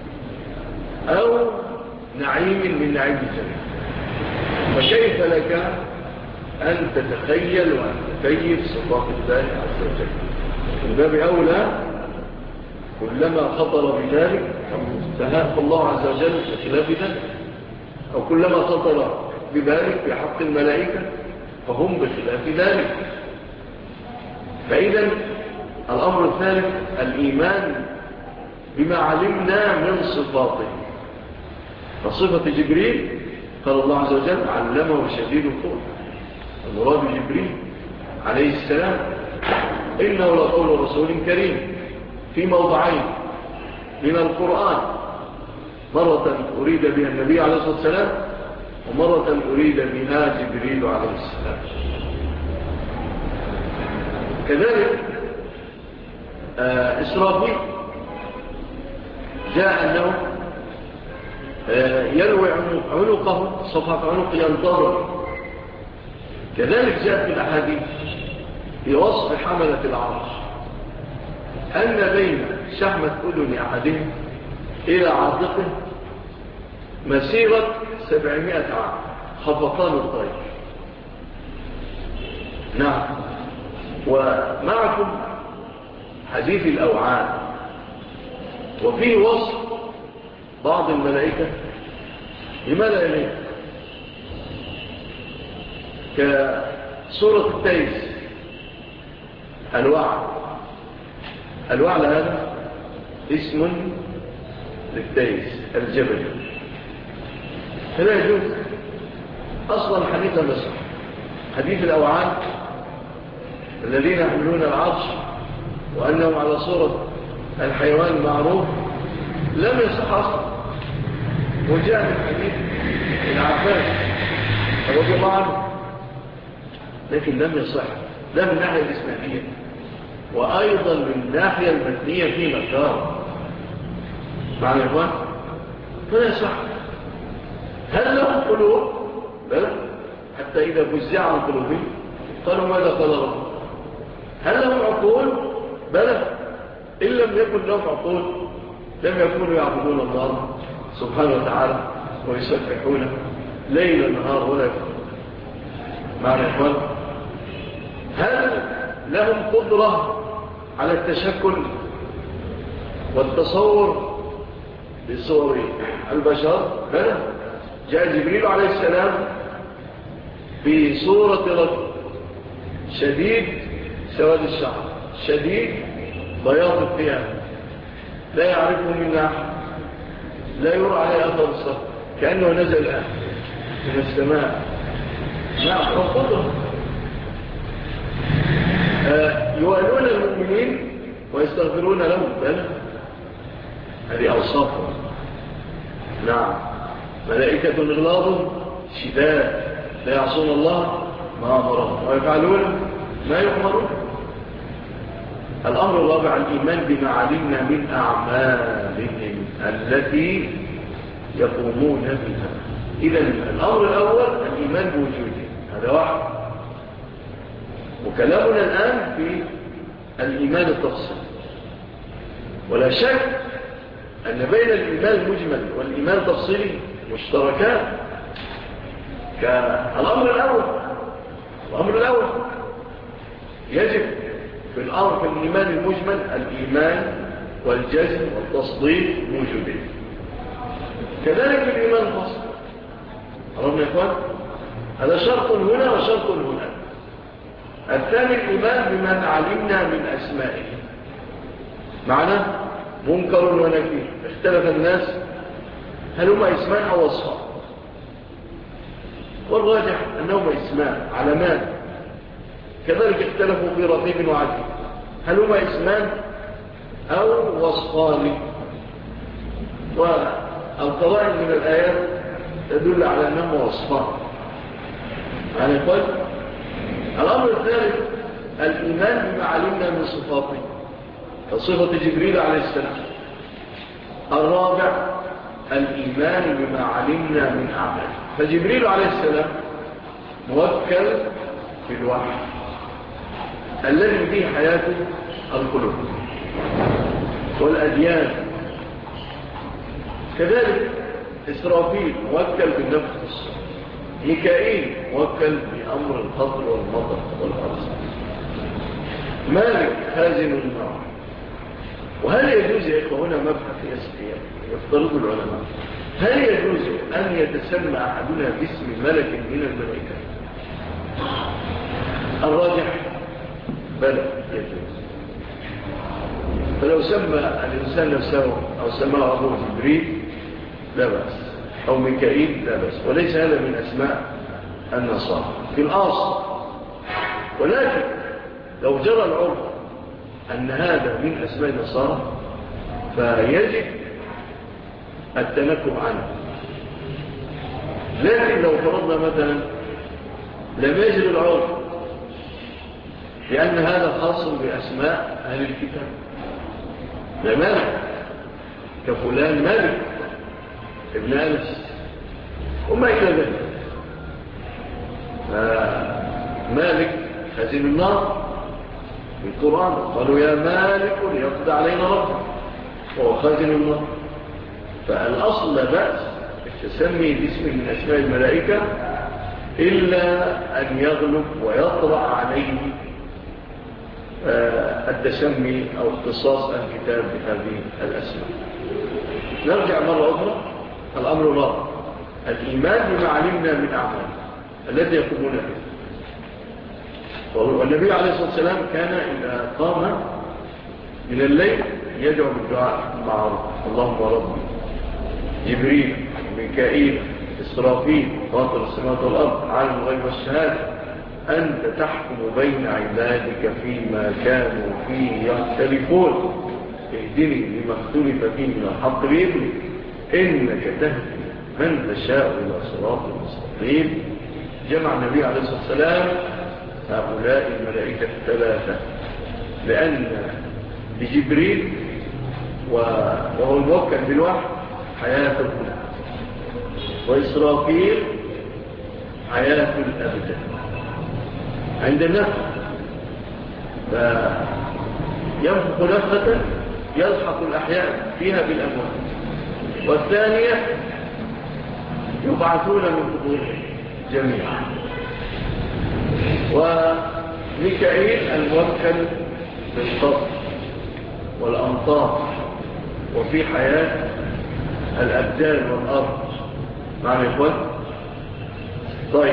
أو نعيم من نعيم الجنة، فكيف لك أن تتخيل وأن تكيف صفات الله عز وجل؟ من باب أولى كلما خطر بذلك فالله عز وجل بخلاف ذلك، أو كلما خطر بذلك في حق الملائكة فهم بخلاف ذلك. فإذا الأمر الثالث الإيمان بما علمنا من صفاته. فصفة جبريل قال الله عز وجل علمه شديد القوى، المراد جبريل عليه السلام، إنه لقول رسول كريم في موضعين من القرآن، مرة أريد بها النبي عليه الصلاة والسلام، ومرة أريد بها جبريل عليه السلام. كذلك إسرافيل جاء أنه يلوي عنقه، صفحة عنق ينتظر. كذلك جاء في الأحاديث في وصف حملة العرش أن بين شحمة أذن أحدهم إلى عاتقه مسيرة 700 عام، خفقان الطير. نعم. ومعكم حديث الأوعان، وفيه وصف بعض الملائكة لما لا يليق، كسورة التيس الوعل هذا اسم للتيس الجبل، فلا يجوز أصلا حديث مصر. حديث الأوعان الذين يحملون العرش وأنهم على صورة الحيوان المعروف لم يصح أصلا، وجاء من حديث العباس رضي الله عنه، لكن لم يصح لا من الناحية الإسماعيلية وأيضا من الناحية المتنية في مكان معنى الإخوان، فلا يصح. هل لهم قلوب؟ بلى، حتى إذا فزع عن قلوبهم قالوا ماذا قال ربهم. هل لهم عقول؟ بلى، إن لم يكن لهم عقول لم يكونوا يعبدون الله سبحانه وتعالى ويسبحونه ليل نهار ولا يفعل. معنى الإخوان، هل لهم قدرة على التشكل والتصور بصور البشر؟ بلى، جاء جبريل عليه السلام بصورة رجل شديد سواد الشعر، شديد بياض الثياب، لا يعرفه من أحد، لا يرى عليه أثر الصف، كأنه نزل الآن من السماء. نعم، وقدره. يوالون المؤمنين ويستغفرون لهم، بل هذه أوصافهم. نعم، ملائكة غلاظ شداد لا يعصون الله ما أمرهم ويفعلون ما يؤمرون. الأمر الرابع الإيمان بما علمنا من أعمالهم التي يقومون بها. إذن الأمر الأول الإيمان بوجوده، هذا واحد. وكلامنا الآن في الإيمان التفصيلي، ولا شك أن بين الإيمان المجمل والإيمان التفصيلي مشتركان. كالأمر الأول يجب في في الأمر في الإيمان المجمل الإيمان والجزم والتصديق موجودين. كذلك في الإيمان الفصل. عرفنا يا إخوان؟ هذا شرط هنا وشرط هنا. الثاني الإيمان بما علمنا من أسمائه. معنى منكر ونكير. اختلف الناس هل هما اسمان أو وصفان؟ والراجح أنهما اسمان علامات. كذلك اختلفوا في رقيب وعتيد هل هما اسمان أو وصفان. والقرائن من الآيات تدل على أنهما وصفان. يعني يقول الأمر الثالث الإيمان بما علمنا من صفاته كصفة جبريل عليه السلام. الرابع الإيمان بما علمنا من أعماله. فجبريل عليه السلام موكل في الوحي الذي به حياة القلوب والأديان. كذلك إسرافيل موكل بالنفخ في الصور. ميكائيل موكل بأمر القطر والمطر والأرض. مالك خازن النار. وهل يجوز يا إخوة هنا مبحث يفترض العلماء هل يجوز أن يتسمى أحدنا باسم ملك من الملائكة؟ الراجح بلى يجوز. فلو سمى الإنسان نفسه أو سماه أبو جبريل لا بأس أو ميكائيل لا بأس. وليس هذا من أسماء النصارى في الأصل. ولكن لو جرى العرف أن هذا من أسماء النصارى فيجب التنكب عنه. لكن لو فرضنا مثلا لم يجد العرف لأن هذا خاص بأسماء أهل الكتاب لمالك كفلان مالك ابن أنس وما إلى ذلك. مالك خازن النار في القرآن قالوا يا مالك ليقضي علينا ربك وهو خازن النار. فالأصل لا بأس التسمي باسم من أسماء الملائكة إلا أن يغلب ويطرأ عليه التسمي أو اختصاص الكتاب بهذه الأسماء. نرجع مرة أخرى. الأمر الرابع الإيمان بما علمنا من أعمال الذي يقومون به. والنبي عليه الصلاة والسلام كان إذا قام من الليل يدعو بالدعاء المعروف اللهم ربي جبريل ميكائيل إسرافيل فاطر السماوات والأرض عالم الغيب والشهادة أنت تحكم بين عبادك فيما كانوا فيه يختلفون اهدني لما اختلف فيه من الحق بإذنك إنك تهدي من تشاء إلى صراط المستقيم. جمع النبي عليه الصلاة والسلام هؤلاء الملائكة الثلاثة لأن بجبريل وهو الموكل بالوحي حياة القلوب وإسرافيل حياة الأبدان عند النفخ فينفخ نفخة يلحق الأحياء فيها بالأموات. والثانية يبعثون من قبورهم جميعا. وميكائيل الموكل بالقبر والأمطار وفي حياة الأبدان والأرض. معنى إخوان طيب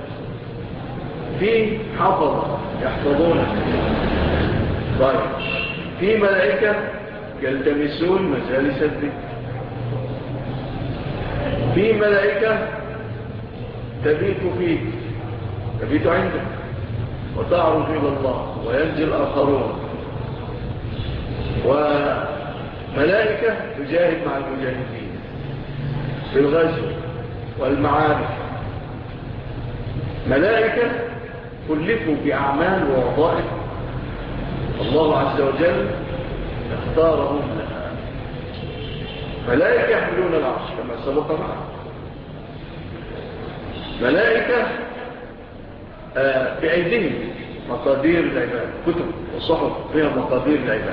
في حفظة يحفظون. طيب في ملائكة يلتمسون مجالس الذكر. في ملائكة تبيت عندك وتعرف إلى الله وينجي الآخرون. وملائكة تجاهد مع المجاهدين في الغزو والمعارك. ملائكة كلفوا بأعمال ووظائف الله عز وجل اختارهم لها. ملائكة يحملون العرش كما سبق معه. ملائكة بأيديهم مقادير العباد كتب وصحف فيها مقادير العباد.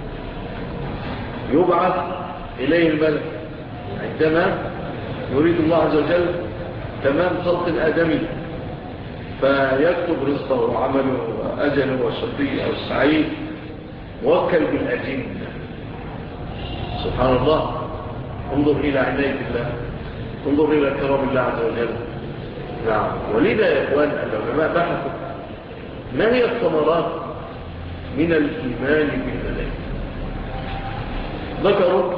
يبعث إليه الملك عندما يريد الله عز وجل تمام خلق الآدمي فيكتب رزقه وعمله وأجله وشقي أو سعيد، موكل بالأجنة. سبحان الله. انظر إلى عناية الله، انظر إلى كرم الله عز وجل. نعم. ولذا يا إخوان العلماء بحثوا ما هي الثمرات من الإيمان بالملائكة. ذكروا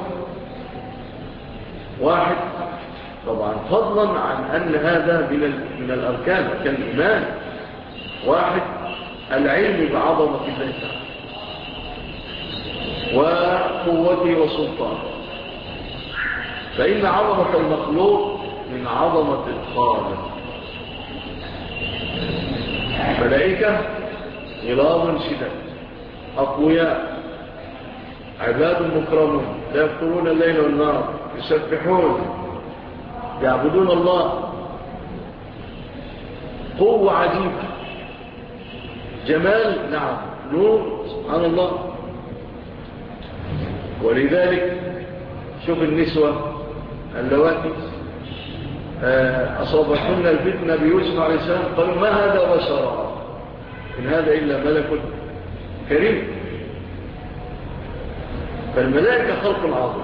واحد، طبعا فضلا عن أن هذا من الأركان كالإيمان. واحد، العلم بعظمة الله تعالى وقوته وسلطانه، فإن عظمة المخلوق من عظمة الخالق. ملائكة غلاظ شداد أقوياء عباد مكرمون لا يفترون الليل والنهار، يسبحون يعبدون الله، قوة عجيبة، جمال، نعم، نور، سبحان الله. ولذلك شوف النسوة اللواتي أصابتهن الفتنة بيوسف عليه السلام قالوا ما هذا بشرا إن هذا إلا ملك كريم. فالملائكة خلق عظيم،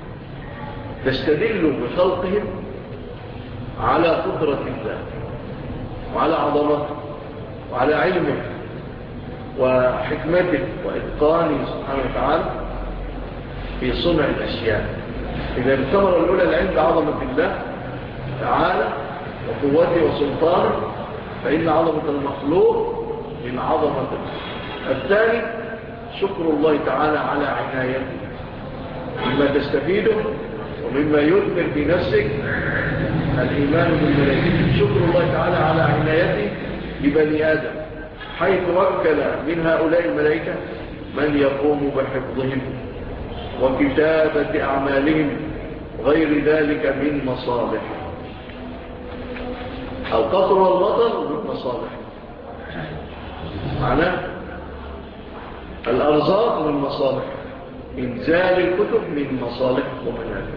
تستدل بخلقهم على قدرة الله وعلى عظمته وعلى علمه وحكمته وإتقانه سبحانه وتعالى في صنع الأشياء. إذا الثمرة الأولى العلم بعظمة الله تعالى وقوته وسلطانه، فإن عظمة المخلوق من عظمة الله. الثاني شكر الله تعالى على عنايته، مما تستفيده ومما يثمر في نفسك الإيمان بالملائكة. شكر الله تعالى على عنايته ببني آدم، حيث وكل من هؤلاء الملائكة من يقوم بحفظهم وكتابة أعمالهم غير ذلك من مصالح. القطر والمطر من مصالح، معناه الأرزاق من مصالح، إنزال الكتب من مصالح ومنافع.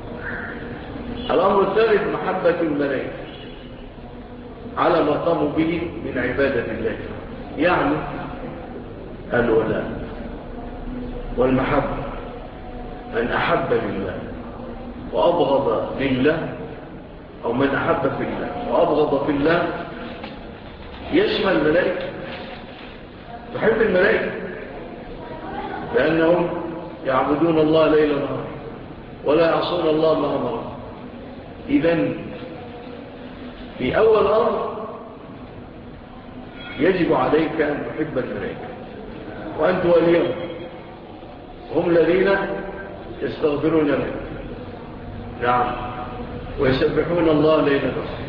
الأمر الثالث محبة الملائكة على ما قاموا به من عبادة الله، يعني الولاء والمحبة. من أحب لله وأبغض لله، أو من أحب في الله وأبغض في الله، يشمل الملائكة. تحب الملائكة لأنهم يعبدون الله ليلا نهارا ولا يعصون الله ما أمرهم. إذن في أول أمر يجب عليك أن تحب الملائكة وأن توليهم، هم الذين يستغفرون لك، نعم، ويسبحون الله ليلا نهارا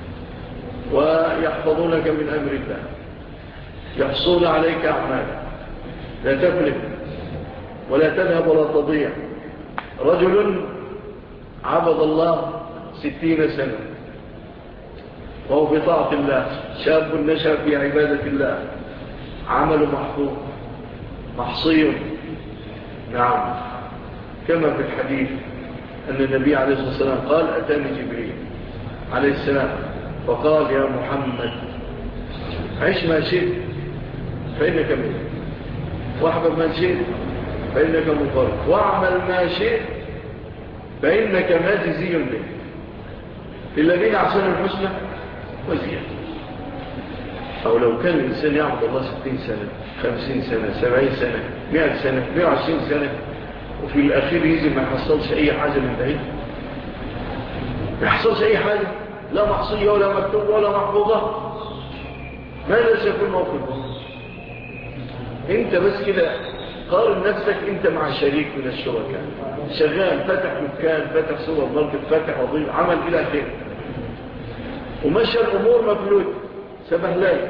ويحفظونك من أمر الله، يحصون عليك أعمالك لا تفلت ولا تذهب ولا تضيع. رجل عبد الله 60 سنة وهو في طاعة الله، شاب نشأ في عبادة الله، عمل محفوظ محصي، نعم، كما في الحديث أن النبي عليه الصلاة والسلام قال أتاني جبريل عليه السلام وقال يا محمد عيش ما شئت فإنك ميت، واحبب ما شئت فإنك مفرد، واعمل ما شئت فإنك مجزي به، للذين أحسنوا الحسنى وزيادة. أو لو كان الإنسان يعبد الله 60 سنة 50 سنة 70 سنة 100 سنة 120 سنة وفي الأخير يجي ما يحصلش أي حاجة من بعيد، ما يحصلش أي حاجة، لا محصية ولا مكتوبة ولا محفوظة، ماذا سيكون موقفه؟ انت بس كده قارن نفسك انت مع شريك من الشركاء، شغال فتح دكان، فتح سوبر ماركت، فتح وظيفة، عمل الى اخره، ومشى الامور مفلوت سبهلال،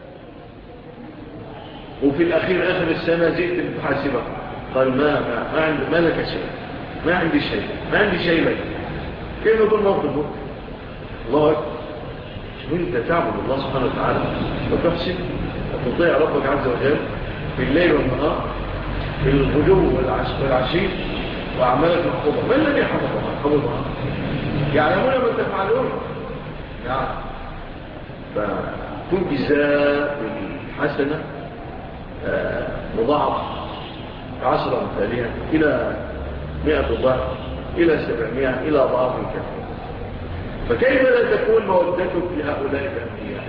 وفي الاخير اخر السنه جئت بتحاسبك قال ما لك شيء، ما عندي شيء لك. كيف يكون موقفه؟ الله اكبر. وانت تعبد الله سبحانه وتعالى وتحسن وتطيع ربك عز وجل في الليل والنهار، في الغدو والعشي، وأعمالك محفوظة. ما الذي حفظها؟ يعلمون ما تفعلون، يعني تجزى بالحسنة مضاعف 10 أمثالها إلى 100 ضعف إلى 700 إلى ضعف كثير. فكيف لا تكون مودتك لهؤلاء الأنبياء؟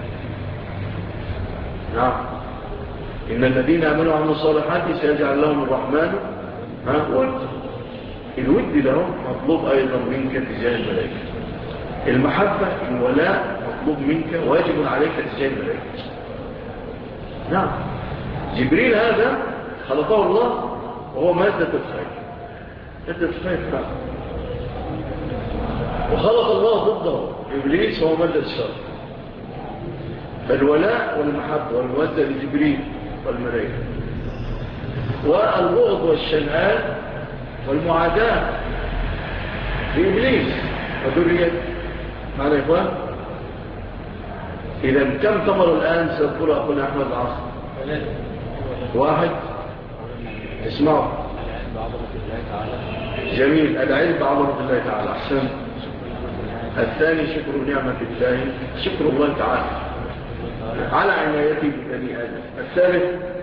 نعم، إن الذين آمنوا وعملوا الصالحات سيجعل لهم الرحمن ود. الود لهم مطلوب أيضا منك تجاه الملائكة. المحبة الولاء مطلوب منك واجب عليك تجاه الملائكة. نعم، جبريل هذا خلقه الله وهو مادة الخير، مادة الخير فعلا. وخلق الله ضده إبليس وهو مادة الشر. فالولاء والمحبة والمودة لجبريل والملائكة، والبغض والشنآن والمعاداة لإبليس وذريته. معنى يا إخوان؟ إذا كم ثمر الآن سأذكر أخونا أحمد العاصر؟ 1 اسمعوا جميل، العلم بعظمة الله تعالى. أحسن. الثاني شكر نعمة الله، شكر الله تعالى على عنايته ببني آدم. الثالث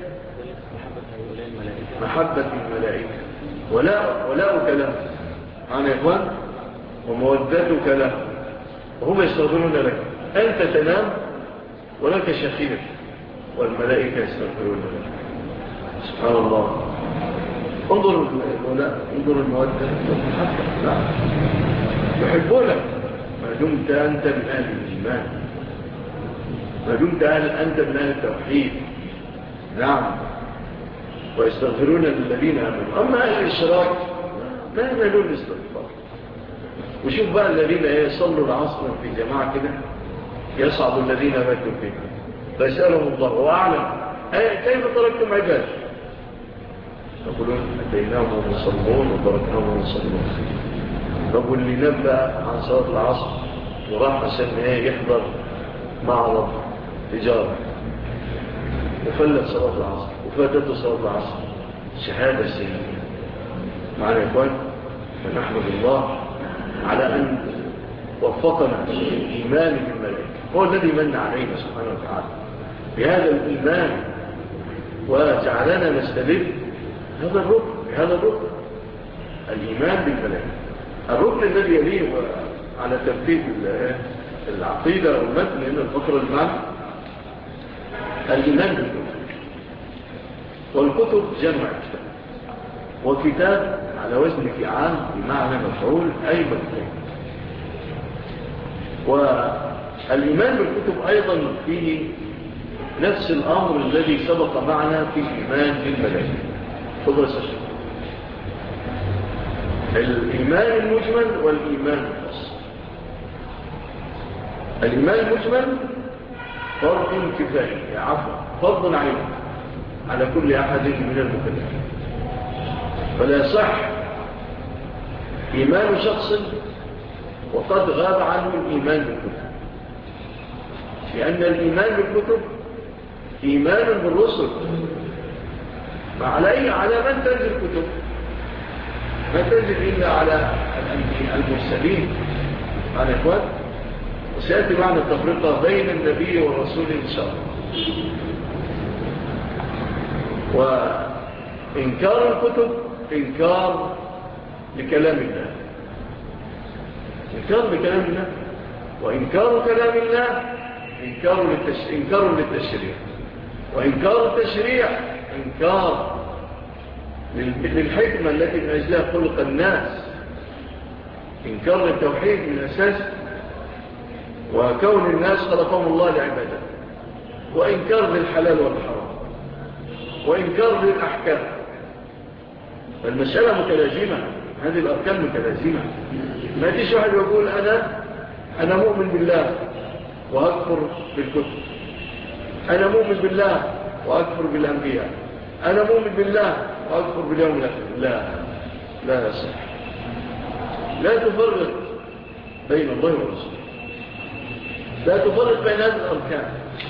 محبة الملائكة، ولاؤك له. معنى يا إخوان؟ ومودتك له، وهم يستغفرون لك. أنت تنام ولك شخير والملائكة يستغفرون لك. سبحان الله. انظر الولاء، انظر المودة والمحبة. لا يحبونك ما دمت أنت من أهل الإيمان، ما دمت أنت من أهل التوحيد. نعم، ويستغفرون للذين آمنوا. أما أهل الإشراك ما يملون الاستغفار. وشوف بقى الذين يصلوا العصر في جماعة كده، يصعب الذين ماتوا فيكم فيسألهم الله وأعلم كيف تركتم عباد؟ يقولون أتيناهم ومصلون وتركناهم ومصلون. طب واللي نبأ عن صلاة العصر وراح عشان يحضر معرض تجارة وفلت صلاة العصر وفاتته صلاة العصر، شهادة سيئة. معنا يا إخوان؟ فنحمد الله على أن وفقنا الإيمان بالملائكة، هو الذي من علينا سبحانه وتعالى بهذا الإيمان وجعلنا نستدل هذا الركن الإيمان بالملائكة. الركن الذي يليه على ترتيب العقيدة والمتن إن الفقرة المعنى الإيمان بالكتب. والكتب جمع وكتاب على وزن فعال بمعنى مفعول أي مكتوب. والإيمان بالكتب أيضا فيه نفس الأمر الذي سبق معنا في الإيمان بالملائكة. خذوا السجن الإيمان المجمل والإيمان الخاص. الإيمان المجمل فرض كفاية، فرض عين على كل أحد من المكلفين، فلا صح إيمان شخص وقد غاب عنه الإيمان بالكتب، لأن الإيمان بالكتب إيمان بالرسل. على من تنزل الكتب؟ ما تنزل إلا على المرسلين. معنا يا إخوان؟ وسيأتي معنا التفرقة بين النبي والرسول إن شاء الله. وإنكار الكتب إنكار لكلام الله، إنكار لكلام الله، وإنكار كلام الله إنكار للتشريع، وإنكار التشريع إنكار للحكمة التي من أجلها خلق الناس، إنكار للتوحيد من أساس وكون الناس خلقهم الله لعبادة، وإنكار للحلال والحرام، وإنكار للأحكام. فالمسألة متلازمة، هذه الأركان متلازمة. ما تيش واحد يقول أنا مؤمن بالله وأكفر بالكتب، أنا مؤمن بالله وأكفر بالأنبياء، أنا مؤمن بالله وأكفر باليوم الآخر. لا يصح. لا تفرق بين الله ورسوله، لا تفرق بين هذه الأركان.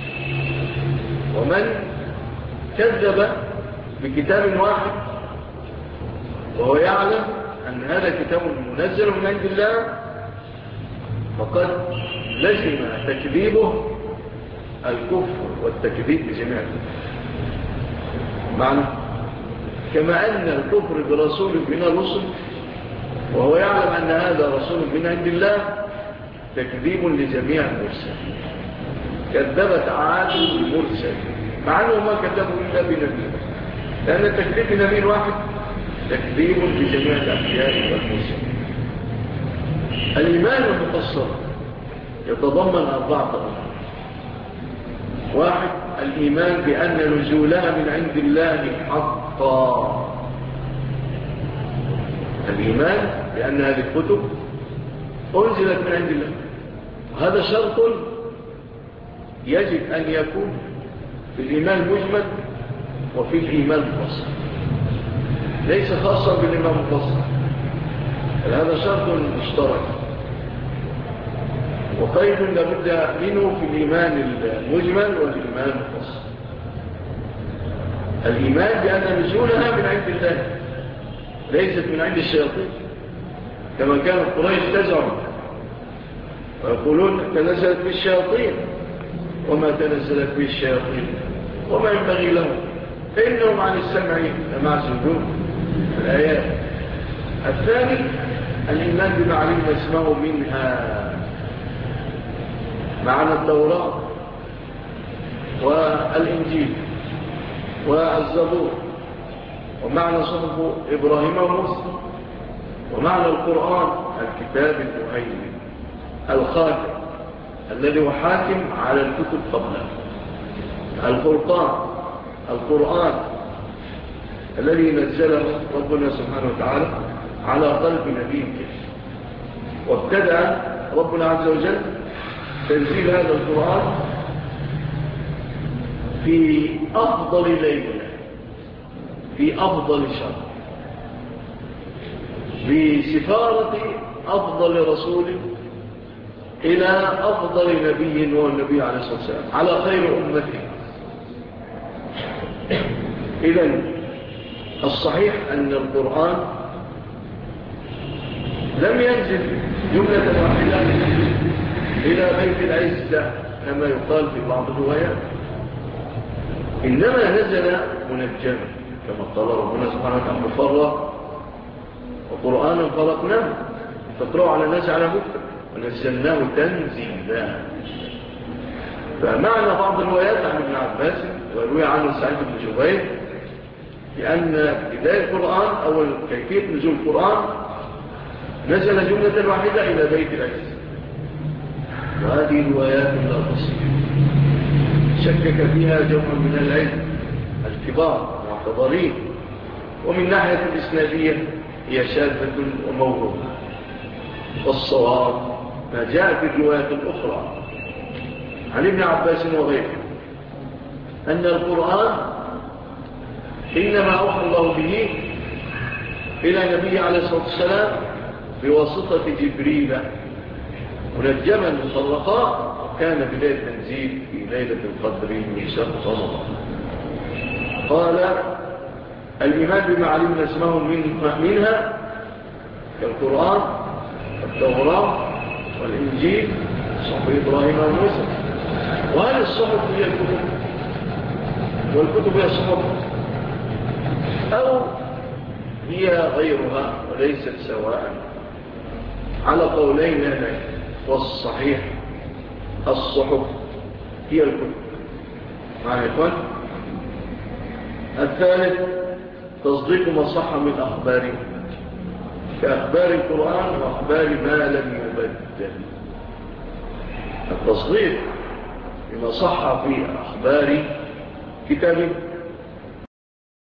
ومن كذب بكتاب واحد وهو يعلم أن هذا كتاب منزل من عند الله فقد لزم تكذيبه الكفر والتكذيب بجميع الكفر. معنى كما أن الكفر برسول من الرسل وهو يعلم أن هذا رسول من عند الله تكذيب لجميع المرسلين. كذبت عاد المرسل مع أنه ما كذبوا إلا بنبي، لأن التكذيب بنبي واحد تكذيب لجميع الأنبياء والمرسلين. الإيمان المفصل يتضمن 4 أمور. 1. الإيمان بأن نزولها من عند الله حقا. الإيمان بأن هذه الكتب أنزلت من عند الله، وهذا شرط يجب أن يكون في الإيمان المجمل وفي الإيمان المفصل، ليس خاصا بالإيمان المفصل، هذا شرط مشترك وقيد لابد منه في الإيمان المجمل والإيمان المفصل. الإيمان بأن نزولها من عند الله ليست من عند الشياطين كما كانت قريش تزعم ويقولون تنزلت بالشياطين وما تنزلت بالشياطين وما ينبغي لهم إنهم عن السمع لمعزولون. الآيات. الثاني الإيمان بما علمنا اسمه منها، معنى التوراة والإنجيل والزبور، ومعنى صحف إبراهيم وموسى، ومعنى القرآن الكتاب المهيمن الخاتم الذي هو حاكم على الكتب قبله، القرآن الذي نزله ربنا سبحانه وتعالى على قلب نبي كريم. وابتدأ ربنا عز وجل تنزيل هذا القرآن في أفضل ليلة في أفضل شهر بسفارة أفضل رسول إلى أفضل نبي هو النبي عليه الصلاة والسلام على خير أمته. إذن الصحيح أن القرآن لم ينزل جملة واحدة إلى بيت العزة كما يقال في بعض الروايات، إنما نزل منجما كما قال ربنا سبحانه وتعالى مفرق وقرآنا فرقناه تقرأوا على الناس على مكتب ونزلناه تنزيلا. فمعنى بعض الروايات عن ابن عباس ويروي عنه سعيد بن جبير لأن بداية القرآن أو كيفية نزول القرآن نزل جملة واحدة إلى بيت العز، وهذه روايات لا تصح، شكك فيها جمع من العلم الكبار معتبرين، ومن ناحية الإسنادية هي شاذة وموضوعة. والصواب ما جاء في الروايات الأخرى عن ابن عباس وغيره أن القرآن إنما أوحى الله به إلى نبي عليه الصلاة والسلام بواسطة جبريل منجما مفرقا، وكان بداية التنزيل في ليلة القدر من شهر رمضان. قال الإيمان بما علمنا اسمه منها كالقرآن والتوراة والإنجيل صحف إبراهيم وموسى. وهل الصحف هي الكتب والكتب هي الصحف أو هي غيرها وليست سواء؟ على قولين هنا، والصحيح الصحف هي الكتب. معنى إخوان الثالث تصديق ما صح من أخباره كأخبار القرآن وأخبار ما لم يبدل. التصديق بما صح في أخبار كتابه